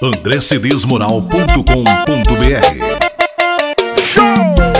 andrecedesmoral.com.br. Show!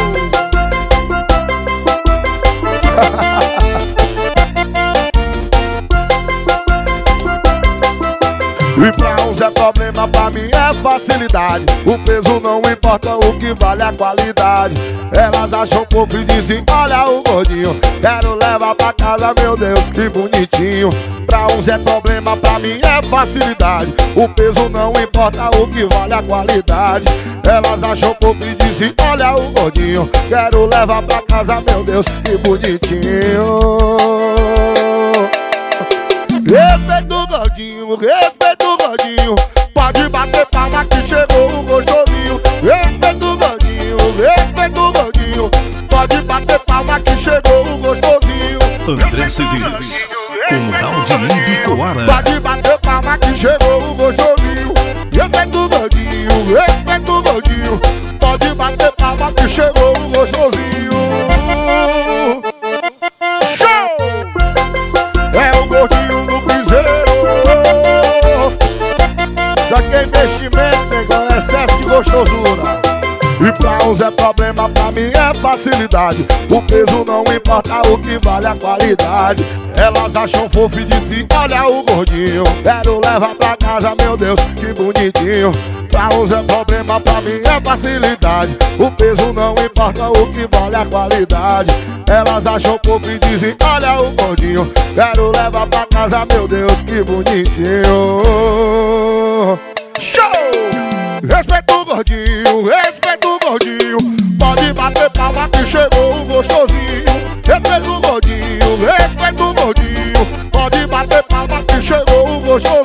E pra uns é problema, pra mim é facilidade. O peso não importa, o que vale é a qualidade. Elas acham fofo e dizem, olha o gordinho, quero levar pra casa, meu Deus, que bonitinho. Pra uns é problema, pra mim é facilidade. O peso não importa, o que vale é a qualidade. Elas acham fofo e dizem, olha o gordinho, quero levar pra casa, meu Deus, que bonitinho. Respeita o gordinho, respeita o gordinho. Pode bater palma que chegou o gostosinho. Respeita o gordinho, respeita o gordinho. Pode bater palma que chegou o gostosinho. André Cedês, Comunal de Ibicoara. Pode bater palma que chegou o gostosinho. Respeita o gordinho, respeita o gordinho. Pode bater palma que chegou o gostosinho. Show! É o gordinho no piseiro. Isso aqui é investimento, negão, é excesso de gostosura. E pra uns é problema, pra mim é facilidade. O peso não importa, o que vale é a qualidade. Elas acham fofo e dizem, olha o gordinho, quero levar pra casa, meu Deus, que bonitinho. Pra uns é problema, pra mim é facilidade. O peso não importa, o que vale é a qualidade. Elas acham fofo e dizem, olha o gordinho, quero levar pra casa, meu Deus, que bonitinho. Show! Respeita o gordinho, respeita o gordinho. Pode bater palma que chegou o gostosinho. Respeita o gordinho, respeita o gordinho. Pode bater palma que chegou o gostosinho.